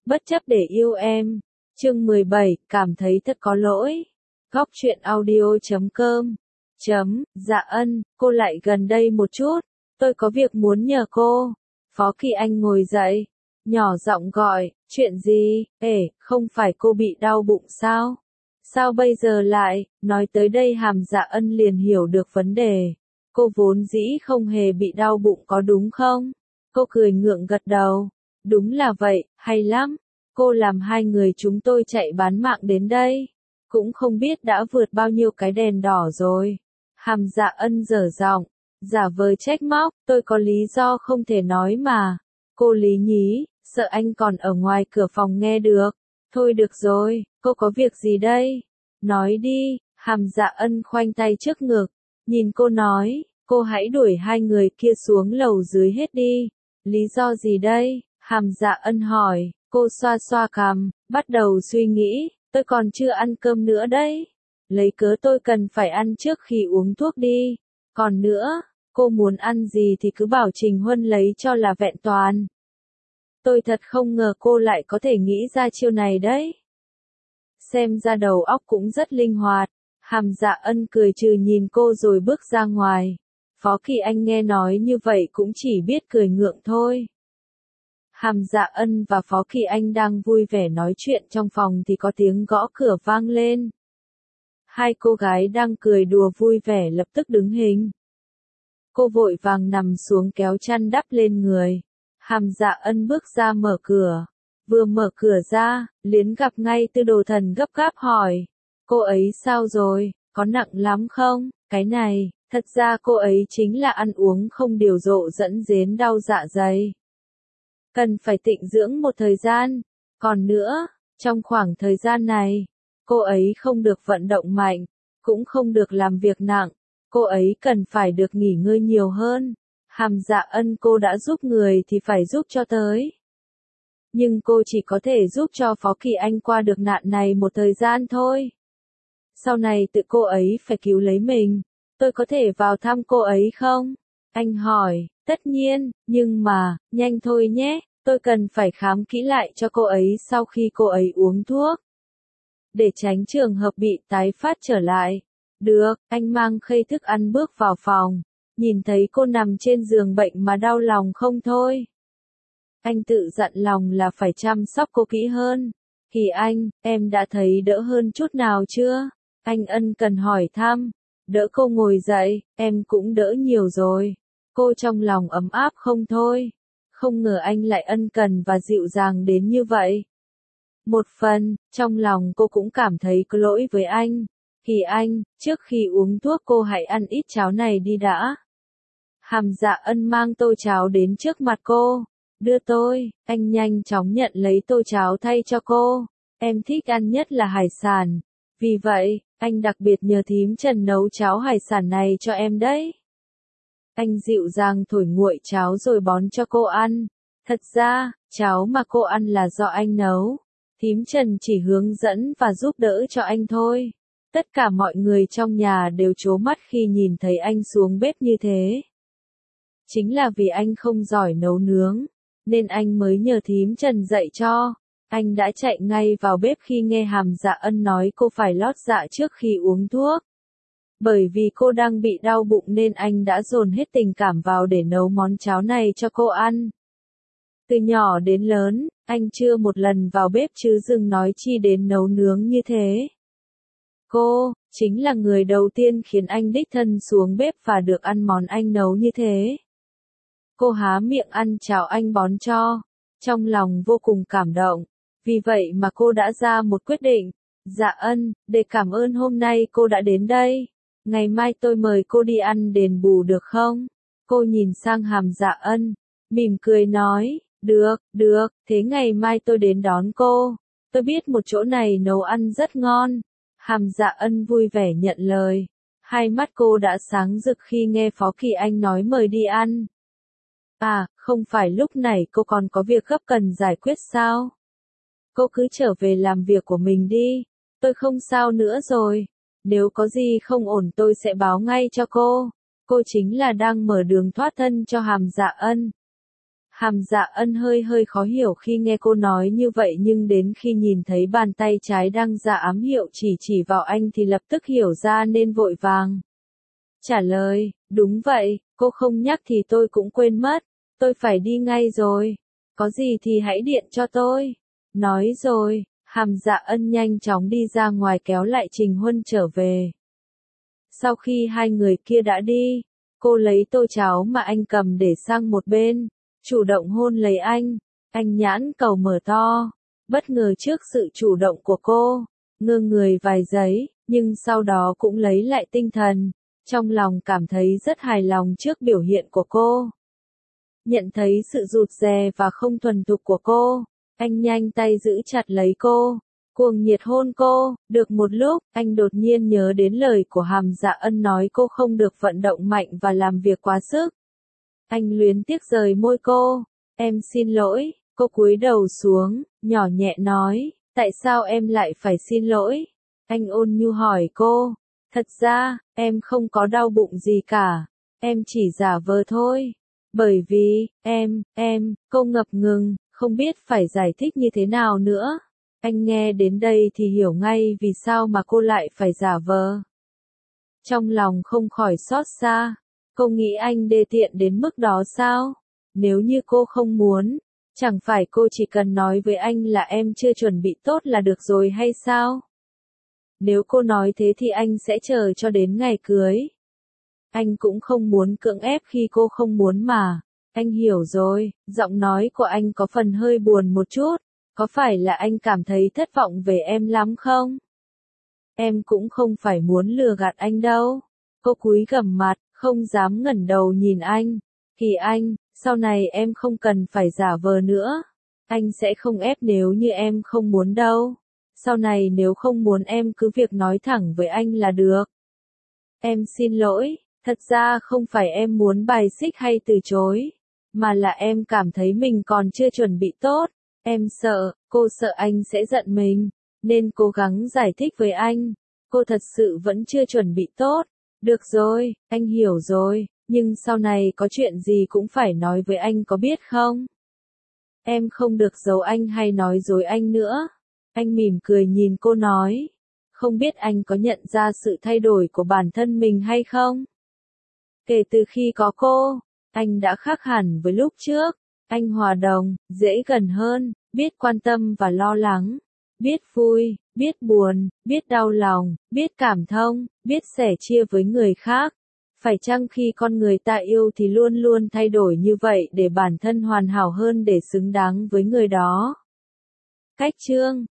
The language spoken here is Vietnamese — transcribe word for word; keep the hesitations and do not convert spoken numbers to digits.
Bất chấp để yêu em. Chương mười bảy, cảm thấy thật có lỗi. Góc truyện audio chấm com. Chấm, dạ ân, cô lại gần đây một chút. Tôi có việc muốn nhờ cô. Phó Kỳ Anh ngồi dậy. Nhỏ giọng gọi, chuyện gì? Ê, không phải cô bị đau bụng sao? Sao bây giờ lại? Nói tới đây Hàm Dạ Ân liền hiểu được vấn đề. Cô vốn dĩ không hề bị đau bụng có đúng không? Cô cười ngượng gật đầu. Đúng là vậy, hay lắm. Cô làm hai người chúng tôi chạy bán mạng đến đây. Cũng không biết đã vượt bao nhiêu cái đèn đỏ rồi. Hàm Dạ Ân dở giọng, giả vờ trách móc, tôi có lý do không thể nói mà. Cô Lý nhí, sợ anh còn ở ngoài cửa phòng nghe được. Thôi được rồi, cô có việc gì đây? Nói đi. Hàm Dạ Ân khoanh tay trước ngực, nhìn cô nói, cô hãy đuổi hai người kia xuống lầu dưới hết đi. Lý do gì đây? Hàm Dạ Ân hỏi. Cô xoa xoa cằm, bắt đầu suy nghĩ, tôi còn chưa ăn cơm nữa đấy. Lấy cớ tôi cần phải ăn trước khi uống thuốc đi. Còn nữa, cô muốn ăn gì thì cứ bảo Trình Huân lấy cho là vẹn toàn. Tôi thật không ngờ cô lại có thể nghĩ ra chiêu này đấy. Xem ra đầu óc cũng rất linh hoạt. Hàm Dạ Ân cười trừ nhìn cô rồi bước ra ngoài. Phó Kỳ Anh nghe nói như vậy cũng chỉ biết cười ngượng thôi. Hàm Dạ Ân và Phó Kỳ Anh đang vui vẻ nói chuyện trong phòng thì có tiếng gõ cửa vang lên. Hai cô gái đang cười đùa vui vẻ lập tức đứng hình. Cô vội vàng nằm xuống kéo chăn đắp lên người. Hàm Dạ Ân bước ra mở cửa. Vừa mở cửa ra, liền gặp ngay Tư Đồ Thần gấp gáp hỏi. Cô ấy sao rồi, có nặng lắm không? Cái này, thật ra cô ấy chính là ăn uống không điều độ dẫn đến đau dạ dày. Cần phải tịnh dưỡng một thời gian. Còn nữa, trong khoảng thời gian này, cô ấy không được vận động mạnh, cũng không được làm việc nặng. Cô ấy cần phải được nghỉ ngơi nhiều hơn. Hàm Dạ Ân, cô đã giúp người thì phải giúp cho tới. Nhưng cô chỉ có thể giúp cho Phó Kỳ Anh qua được nạn này một thời gian thôi. Sau này tự cô ấy phải cứu lấy mình. Tôi có thể vào thăm cô ấy không? Anh hỏi. Tất nhiên, nhưng mà, nhanh thôi nhé, tôi cần phải khám kỹ lại cho cô ấy sau khi cô ấy uống thuốc. Để tránh trường hợp bị tái phát trở lại. Được, anh mang khay thức ăn bước vào phòng. Nhìn thấy cô nằm trên giường bệnh mà đau lòng không thôi. Anh tự dặn lòng là phải chăm sóc cô kỹ hơn. Kỳ Anh, em đã thấy đỡ hơn chút nào chưa? Anh ân cần hỏi thăm. Đỡ cô ngồi dậy, em cũng đỡ nhiều rồi. Cô trong lòng ấm áp không thôi. Không ngờ anh lại ân cần và dịu dàng đến như vậy. Một phần, trong lòng cô cũng cảm thấy có lỗi với anh. Kỳ Anh, trước khi uống thuốc cô hãy ăn ít cháo này đi đã. Hàm Dạ Ân mang tô cháo đến trước mặt cô. Đưa tôi, anh nhanh chóng nhận lấy tô cháo thay cho cô. Em thích ăn nhất là hải sản. Vì vậy, anh đặc biệt nhờ thím Trần nấu cháo hải sản này cho em đấy. Anh dịu dàng thổi nguội cháo rồi bón cho cô ăn. Thật ra, cháo mà cô ăn là do anh nấu. Thím Trần chỉ hướng dẫn và giúp đỡ cho anh thôi. Tất cả mọi người trong nhà đều trố mắt khi nhìn thấy anh xuống bếp như thế. Chính là vì anh không giỏi nấu nướng, nên anh mới nhờ thím Trần dạy cho. Anh đã chạy ngay vào bếp khi nghe Hàm Dạ Ân nói cô phải lót dạ trước khi uống thuốc. Bởi vì cô đang bị đau bụng nên anh đã dồn hết tình cảm vào để nấu món cháo này cho cô ăn. Từ nhỏ đến lớn, anh chưa một lần vào bếp chứ đừng nói chi đến nấu nướng như thế. Cô, chính là người đầu tiên khiến anh đích thân xuống bếp và được ăn món anh nấu như thế. Cô há miệng ăn cháo anh bón cho, trong lòng vô cùng cảm động. Vì vậy mà cô đã ra một quyết định. Dạ Ân, để cảm ơn hôm nay cô đã đến đây. Ngày mai tôi mời cô đi ăn đền bù được không? Cô nhìn sang Hàm Dạ Ân, mỉm cười nói, được, được, thế ngày mai tôi đến đón cô. Tôi biết một chỗ này nấu ăn rất ngon. Hàm Dạ Ân vui vẻ nhận lời. Hai mắt cô đã sáng rực khi nghe Phó Kỳ Anh nói mời đi ăn. À, không phải lúc này cô còn có việc gấp cần giải quyết sao? Cô cứ trở về làm việc của mình đi. Tôi không sao nữa rồi. Nếu có gì không ổn tôi sẽ báo ngay cho cô. Cô chính là đang mở đường thoát thân cho Hàm Dạ Ân. Hàm Dạ Ân hơi hơi khó hiểu khi nghe cô nói như vậy, nhưng đến khi nhìn thấy bàn tay trái đang ra ám hiệu chỉ chỉ vào anh thì lập tức hiểu ra nên vội vàng trả lời, đúng vậy, cô không nhắc thì tôi cũng quên mất, tôi phải đi ngay rồi, có gì thì hãy điện cho tôi. Nói rồi, Hàm Dạ Ân nhanh chóng đi ra ngoài kéo lại Trình Huân trở về. Sau khi hai người kia đã đi, cô lấy tô cháo mà anh cầm để sang một bên, chủ động hôn lấy anh, anh nhãn cầu mở to, bất ngờ trước sự chủ động của cô, ngơ người vài giây, nhưng sau đó cũng lấy lại tinh thần, trong lòng cảm thấy rất hài lòng trước biểu hiện của cô. Nhận thấy sự rụt rè và không thuần thục của cô, anh nhanh tay giữ chặt lấy cô, cuồng nhiệt hôn cô. Được một lúc, anh đột nhiên nhớ đến lời của Hàm Dạ Ân nói cô không được vận động mạnh và làm việc quá sức. Anh luyến tiếc rời môi cô, em xin lỗi, cô cúi đầu xuống, nhỏ nhẹ nói, tại sao em lại phải xin lỗi? Anh ôn nhu hỏi cô, thật ra, em không có đau bụng gì cả, em chỉ giả vờ thôi. Bởi vì, em, em, cô ngập ngừng, không biết phải giải thích như thế nào nữa. Anh nghe đến đây thì hiểu ngay vì sao mà cô lại phải giả vờ. Trong lòng không khỏi xót xa, cô nghĩ anh đê tiện đến mức đó sao? Nếu như cô không muốn, chẳng phải cô chỉ cần nói với anh là em chưa chuẩn bị tốt là được rồi hay sao? Nếu cô nói thế thì anh sẽ chờ cho đến ngày cưới. Anh cũng không muốn cưỡng ép khi cô không muốn mà. Anh hiểu rồi, giọng nói của anh có phần hơi buồn một chút. Có phải là anh cảm thấy thất vọng về em lắm không? Em cũng không phải muốn lừa gạt anh đâu. Cô cúi gằm mặt, không dám ngẩng đầu nhìn anh. Kỳ anh, sau này em không cần phải giả vờ nữa. Anh sẽ không ép nếu như em không muốn đâu. Sau này nếu không muốn em cứ việc nói thẳng với anh là được. Em xin lỗi, thật ra không phải em muốn bài xích hay từ chối, mà là em cảm thấy mình còn chưa chuẩn bị tốt. Em sợ, cô sợ anh sẽ giận mình, nên cố gắng giải thích với anh. Cô thật sự vẫn chưa chuẩn bị tốt. Được rồi, anh hiểu rồi, nhưng sau này có chuyện gì cũng phải nói với anh có biết không? Em không được giấu anh hay nói dối anh nữa. Anh mỉm cười nhìn cô nói. Không biết anh có nhận ra sự thay đổi của bản thân mình hay không? Kể từ khi có cô, anh đã khác hẳn với lúc trước. Anh hòa đồng, dễ gần hơn, biết quan tâm và lo lắng, biết vui, biết buồn, biết đau lòng, biết cảm thông, biết sẻ chia với người khác. Phải chăng khi con người ta yêu thì luôn luôn thay đổi như vậy để bản thân hoàn hảo hơn để xứng đáng với người đó? Cách chương